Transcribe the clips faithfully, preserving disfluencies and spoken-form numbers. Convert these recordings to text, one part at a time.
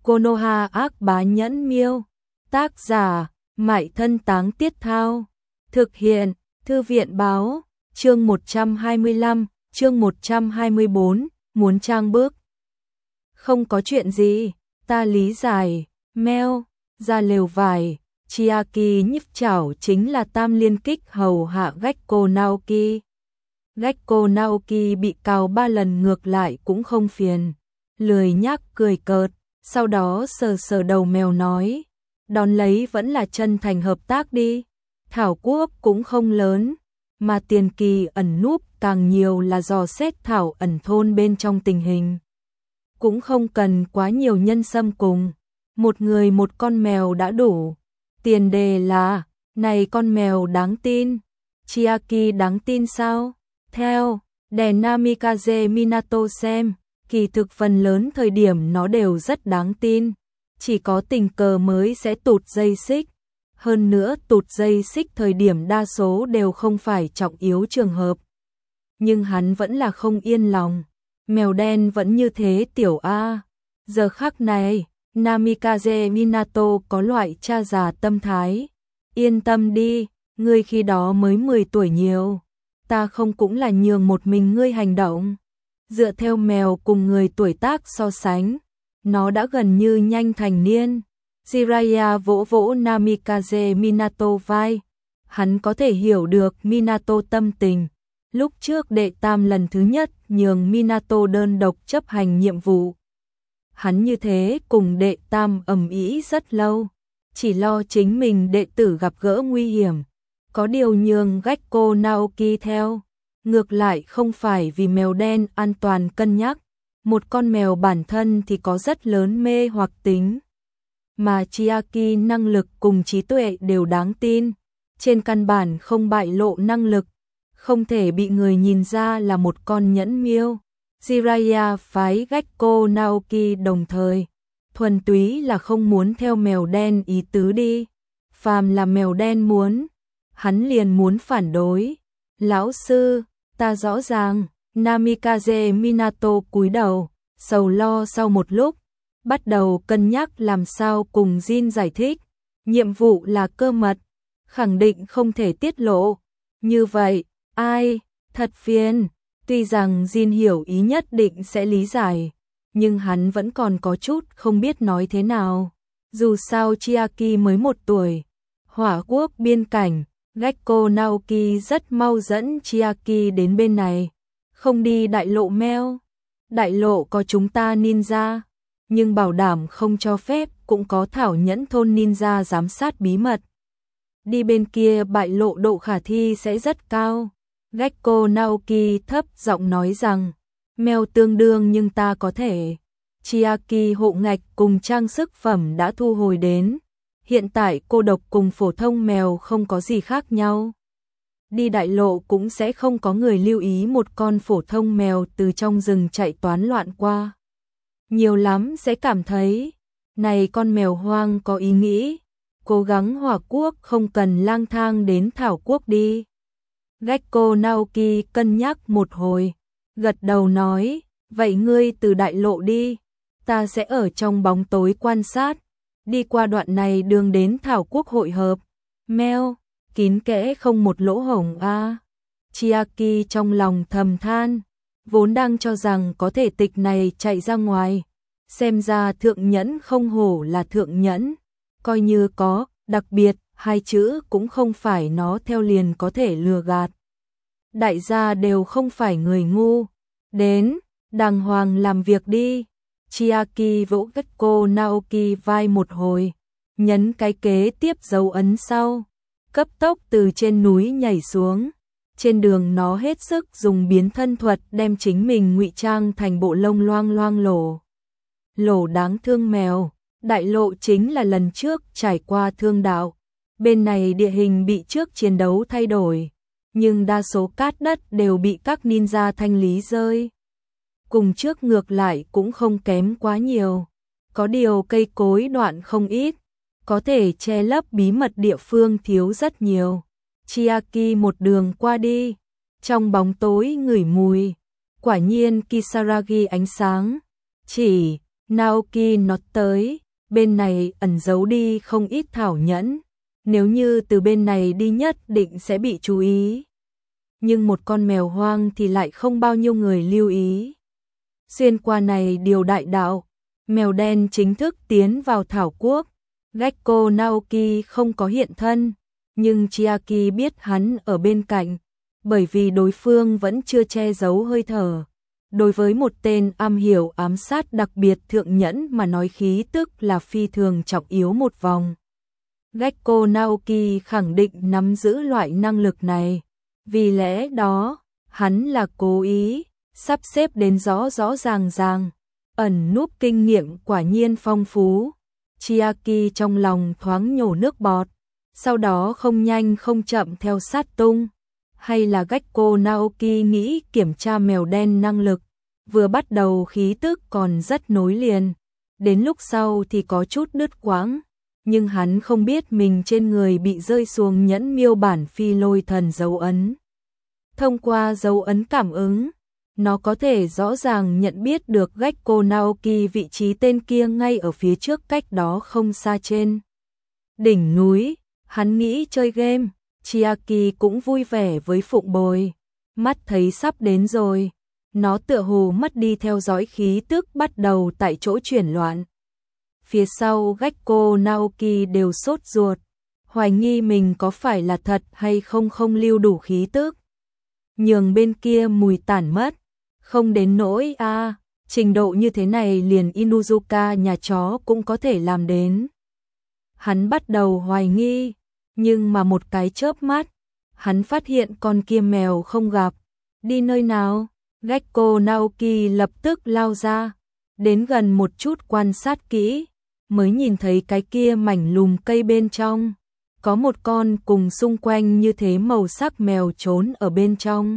Konoha ác bá nhẫn miêu. Tác giả, Mại Thân Táng Tiết Thao. Thực hiện, Thư viện báo. Chương một trăm hai mươi lăm, chương một trăm hai mươi bốn, muốn trang bước. Không có chuyện gì, ta lý giải. Meo, ra lều vải. Chiaki nhíp chảo chính là tam liên kích hầu hạ Gekko Naoki. Gekko Naoki bị cào ba lần ngược lại cũng không phiền. Lười nhác cười cợt, sau đó sờ sờ đầu mèo nói. Đón lấy vẫn là chân thành hợp tác đi. Thảo quốc cũng không lớn, mà tiền kỳ ẩn núp càng nhiều là dò xét thảo ẩn thôn bên trong tình hình. Cũng không cần quá nhiều nhân xâm cùng. Một người một con mèo đã đủ. Tiền đề là, này con mèo đáng tin. Chiaki đáng tin sao? Theo, đè Namikaze Minato xem, kỳ thực phần lớn thời điểm nó đều rất đáng tin. Chỉ có tình cờ mới sẽ tụt dây xích. Hơn nữa tụt dây xích thời điểm đa số đều không phải trọng yếu trường hợp. Nhưng hắn vẫn là không yên lòng. Mèo đen vẫn như thế tiểu A. Giờ khắc này, Namikaze Minato có loại cha già tâm thái. Yên tâm đi, ngươi khi đó mới mười tuổi nhiều. Ta không cũng là nhường một mình ngươi hành động. Dựa theo mèo cùng người tuổi tác so sánh, nó đã gần như nhanh thành niên. Jiraiya vỗ vỗ Namikaze Minato vai. Hắn có thể hiểu được Minato tâm tình. Lúc trước đệ tam lần thứ nhất nhường Minato đơn độc chấp hành nhiệm vụ. Hắn như thế cùng đệ tam ầm ĩ rất lâu. Chỉ lo chính mình đệ tử gặp gỡ nguy hiểm. Có điều nhường Gekko Naoki theo. Ngược lại không phải vì mèo đen an toàn cân nhắc. Một con mèo bản thân thì có rất lớn mê hoặc tính. Mà Chiaki năng lực cùng trí tuệ đều đáng tin. Trên căn bản không bại lộ năng lực. Không thể bị người nhìn ra là một con nhẫn miêu. Jiraiya phái Gekko Naoki đồng thời. Thuần túy là không muốn theo mèo đen ý tứ đi. Phàm là mèo đen muốn, hắn liền muốn phản đối. Lão sư, ta rõ ràng. Namikaze Minato cúi đầu, sầu lo sau một lúc. Bắt đầu cân nhắc làm sao cùng Jin giải thích. Nhiệm vụ là cơ mật, khẳng định không thể tiết lộ. Như vậy, ai, thật phiền. Tuy rằng Jin hiểu ý nhất định sẽ lý giải, nhưng hắn vẫn còn có chút không biết nói thế nào. Dù sao Chiaki mới một tuổi, hỏa quốc biên cảnh, Gekko Naoki rất mau dẫn Chiaki đến bên này. Không đi đại lộ meo. Đại lộ có chúng ta ninja, nhưng bảo đảm không cho phép cũng có thảo nhẫn thôn ninja giám sát bí mật. Đi bên kia bại lộ độ khả thi sẽ rất cao. Gekko Naoki thấp giọng nói rằng, mèo tương đương nhưng ta có thể. Chiaki hộ ngạch cùng trang sức phẩm đã thu hồi đến. Hiện tại cô độc cùng phổ thông mèo không có gì khác nhau. Đi đại lộ cũng sẽ không có người lưu ý một con phổ thông mèo từ trong rừng chạy toán loạn qua. Nhiều lắm sẽ cảm thấy, này con mèo hoang có ý nghĩ, cố gắng hỏa quốc không cần lang thang đến thảo quốc đi. Gekko Naoki cân nhắc một hồi, gật đầu nói, vậy ngươi từ đại lộ đi, ta sẽ ở trong bóng tối quan sát, đi qua đoạn này đường đến thảo quốc hội hợp. Meo, kín kẽ không một lỗ hổng a. À. Chiaki trong lòng thầm than, vốn đang cho rằng có thể tịch này chạy ra ngoài, xem ra thượng nhẫn không hổ là thượng nhẫn, coi như có, đặc biệt, hai chữ cũng không phải nó theo liền có thể lừa gạt. Đại gia đều không phải người ngu, đến, đàng hoàng làm việc đi. Chiaki vỗ Gekko Naoki vai một hồi, nhấn cái kế tiếp dấu ấn sau. Cấp tốc từ trên núi nhảy xuống. Trên đường nó hết sức dùng biến thân thuật đem chính mình ngụy trang thành bộ lông loang loang lổ. Lổ đáng thương mèo. Đại lộ chính là lần trước trải qua thương đạo. Bên này địa hình bị trước chiến đấu thay đổi, nhưng đa số cát đất đều bị các ninja thanh lý rơi. Cùng trước ngược lại cũng không kém quá nhiều. Có điều cây cối đoạn không ít. Có thể che lấp bí mật địa phương thiếu rất nhiều. Chiaki một đường qua đi, trong bóng tối ngửi mùi, quả nhiên Kisaragi ánh sáng. Chỉ, Naoki nó tới, bên này ẩn giấu đi không ít thảo nhẫn, nếu như từ bên này đi nhất định sẽ bị chú ý. Nhưng một con mèo hoang thì lại không bao nhiêu người lưu ý. Xuyên qua này điều đại đạo, mèo đen chính thức tiến vào thảo quốc. Gekko Naoki không có hiện thân, nhưng Chiaki biết hắn ở bên cạnh, bởi vì đối phương vẫn chưa che giấu hơi thở. Đối với một tên am hiểu ám sát đặc biệt thượng nhẫn mà nói khí tức là phi thường trọng yếu một vòng. Gekko Naoki khẳng định nắm giữ loại năng lực này, vì lẽ đó, hắn là cố ý, sắp xếp đến rõ rõ ràng ràng, ẩn núp kinh nghiệm quả nhiên phong phú. Chiaki trong lòng thoáng nhổ nước bọt, sau đó không nhanh không chậm theo sát tung. Hay là Gekko Naoki nghĩ kiểm tra mèo đen năng lực, vừa bắt đầu khí tức còn rất nối liền, đến lúc sau thì có chút đứt quãng, nhưng hắn không biết mình trên người bị rơi xuống nhẫn miêu bản phi lôi thần dấu ấn. Thông qua dấu ấn cảm ứng, nó có thể rõ ràng nhận biết được Gekko Naoki vị trí tên kia ngay ở phía trước cách đó không xa trên đỉnh núi. Hắn nghĩ chơi game, Chiaki cũng vui vẻ với phụng bồi, mắt thấy sắp đến rồi, nó tựa hồ mất đi theo dõi khí tức bắt đầu tại chỗ chuyển loạn. Phía sau Gekko Naoki đều sốt ruột, hoài nghi mình có phải là thật hay không không lưu đủ khí tức. Nhường bên kia mùi tản mất, không đến nỗi a, à, trình độ như thế này liền Inuzuka nhà chó cũng có thể làm đến. Hắn bắt đầu hoài nghi, nhưng mà một cái chớp mắt, hắn phát hiện con kia mèo không gặp, đi nơi nào? Gekko Naoki lập tức lao ra, đến gần một chút quan sát kỹ, mới nhìn thấy cái kia mảnh lùm cây bên trong, có một con cùng xung quanh như thế màu sắc mèo trốn ở bên trong.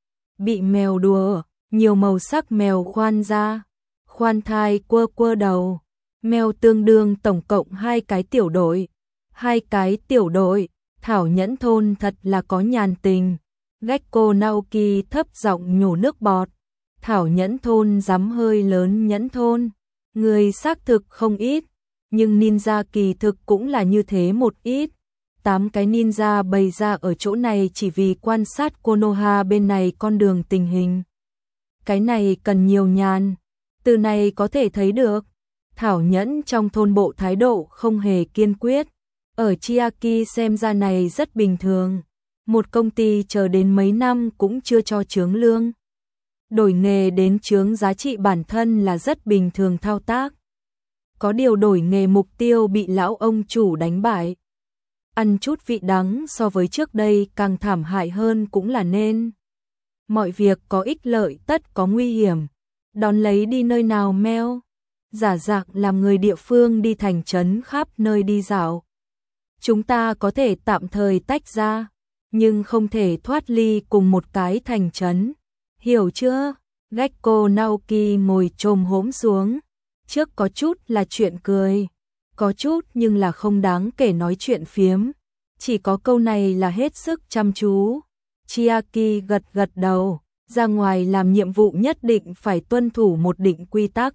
Bị mèo đùa, nhiều màu sắc mèo khoan ra, khoan thai quơ quơ đầu, mèo tương đương tổng cộng hai cái tiểu đội, hai cái tiểu đội, thảo nhẫn thôn thật là có nhàn tình. Gekko Naoki thấp giọng nhổ nước bọt, thảo nhẫn thôn dám hơi lớn nhẫn thôn, người xác thực không ít, nhưng ninja kỳ thực cũng là như thế một ít. Tám cái ninja bày ra ở chỗ này chỉ vì quan sát Konoha bên này con đường tình hình. Cái này cần nhiều nhàn, từ này có thể thấy được, thảo nhẫn trong thôn bộ thái độ không hề kiên quyết. Ở Chiaki xem ra này rất bình thường, một công ty chờ đến mấy năm cũng chưa cho chướng lương. Đổi nghề đến chướng giá trị bản thân là rất bình thường thao tác. Có điều đổi nghề mục tiêu bị lão ông chủ đánh bại. Ăn chút vị đắng so với trước đây càng thảm hại hơn cũng là nên. Mọi việc có ích lợi tất có nguy hiểm. Đón lấy đi nơi nào meo? Giả dạng làm người địa phương đi thành trấn khắp nơi đi dạo. Chúng ta có thể tạm thời tách ra, nhưng không thể thoát ly cùng một cái thành trấn. Hiểu chưa? Gekko Naoki ngồi chồm hổm xuống. Trước có chút là chuyện cười, có chút nhưng là không đáng kể nói chuyện phiếm. Chỉ có câu này là hết sức chăm chú. Chiaki gật gật đầu, ra ngoài làm nhiệm vụ nhất định phải tuân thủ một định quy tắc.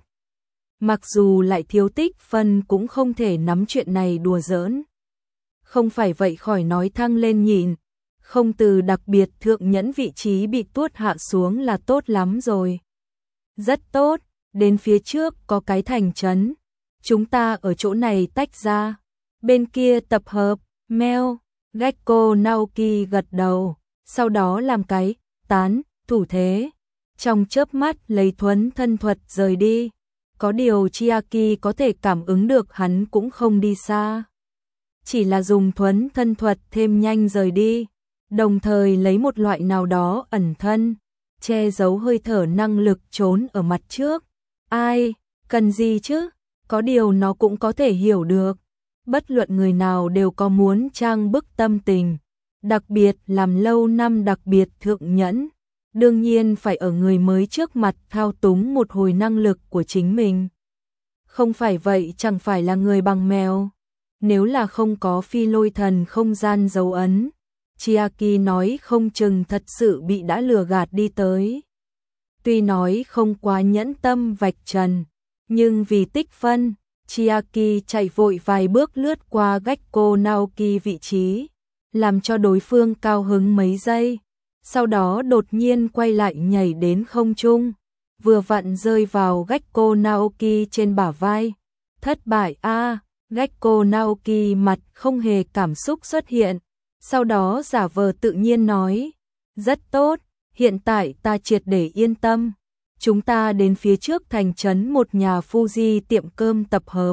Mặc dù lại thiếu tích phân cũng không thể nắm chuyện này đùa giỡn. Không phải vậy khỏi nói thăng lên nhịn, không từ đặc biệt thượng nhẫn vị trí bị tuốt hạ xuống là tốt lắm rồi. Rất tốt, đến phía trước có cái thành trấn, chúng ta ở chỗ này tách ra, bên kia tập hợp, meo. Gekko Naoki gật đầu, sau đó làm cái tán thủ thế, trong chớp mắt lấy thuấn thân thuật rời đi. Có điều Chiaki có thể cảm ứng được hắn cũng không đi xa, chỉ là dùng thuấn thân thuật thêm nhanh rời đi, đồng thời lấy một loại nào đó ẩn thân, che giấu hơi thở năng lực trốn ở mặt trước. Ai, cần gì chứ? Có điều nó cũng có thể hiểu được. Bất luận người nào đều có muốn trang bức tâm tình, đặc biệt làm lâu năm đặc biệt thượng nhẫn, đương nhiên phải ở người mới trước mặt thao túng một hồi năng lực của chính mình. Không phải vậy chẳng phải là người bằng mèo. Nếu là không có phi lôi thần không gian dấu ấn, Chiaki nói không chừng thật sự bị đã lừa gạt đi tới. Tuy nói không quá nhẫn tâm vạch trần, Nhưng vì tích phân, Chiaki chạy vội vài bước lướt qua Gecko Naoki vị trí, làm cho đối phương cao hứng mấy giây, sau đó đột nhiên quay lại nhảy đến không trung, vừa vặn rơi vào Gecko Naoki trên bả vai. Thất bại a, à, Gecko Naoki mặt không hề cảm xúc xuất hiện, sau đó giả vờ tự nhiên nói, rất tốt, hiện tại ta triệt để yên tâm. Chúng ta đến phía trước thành trấn một nhà Fuji tiệm cơm tập hợp.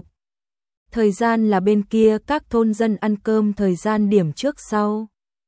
Thời gian là bên kia các thôn dân ăn cơm thời gian điểm trước sau.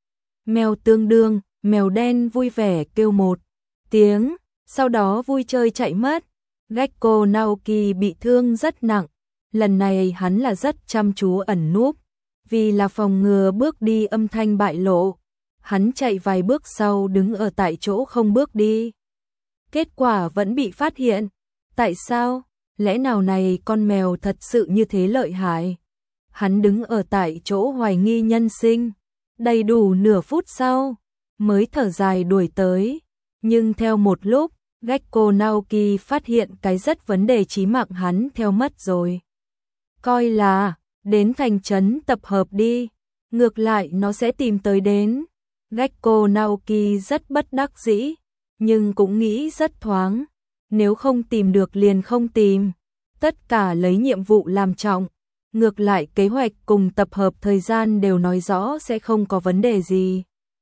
Mèo tương đương, mèo đen vui vẻ kêu một tiếng, sau đó vui chơi chạy mất. Gecko Naoki bị thương rất nặng, lần này hắn là rất chăm chú ẩn núp, vì là phòng ngừa bước đi âm thanh bại lộ. Hắn chạy vài bước sau đứng ở tại chỗ không bước đi. Kết quả vẫn bị phát hiện. Tại sao? Lẽ nào này con mèo thật sự như thế lợi hại? Hắn đứng ở tại chỗ hoài nghi nhân sinh. Đầy đủ nửa phút sau, mới thở dài đuổi tới. Nhưng theo một lúc, Gecko Naoki phát hiện cái rất vấn đề chí mạng hắn theo mất rồi. Coi là, đến thành trấn tập hợp đi. Ngược lại nó sẽ tìm tới đến. Gecko Naoki rất bất đắc dĩ, nhưng cũng nghĩ rất thoáng. Nếu không tìm được liền không tìm. Tất cả lấy nhiệm vụ làm trọng. Ngược lại kế hoạch cùng tập hợp thời gian đều nói rõ sẽ không có vấn đề gì.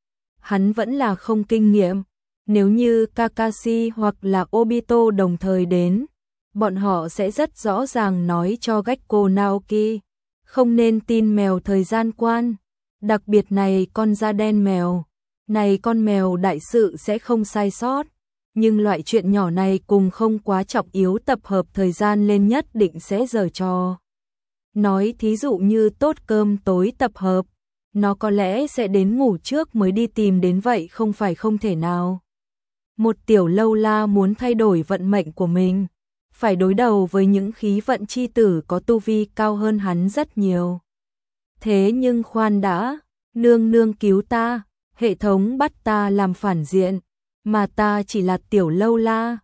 Hắn vẫn là không kinh nghiệm. Nếu như Kakashi hoặc là Obito đồng thời đến, bọn họ sẽ rất rõ ràng nói cho Gecko Naoki. Không nên tin mèo thời gian quan. Đặc biệt này con da đen mèo. Này con mèo đại sự sẽ không sai sót. Nhưng loại chuyện nhỏ này cùng không quá trọng yếu tập hợp thời gian lên nhất định sẽ giở trò. Nói thí dụ như tốt cơm tối tập hợp, nó có lẽ sẽ đến ngủ trước mới đi tìm đến vậy không phải không thể nào. Một tiểu lâu la muốn thay đổi vận mệnh của mình, phải đối đầu với những khí vận chi tử có tu vi cao hơn hắn rất nhiều. Thế nhưng khoan đã, nương nương cứu ta, hệ thống bắt ta làm phản diện, mà ta chỉ là tiểu lâu la,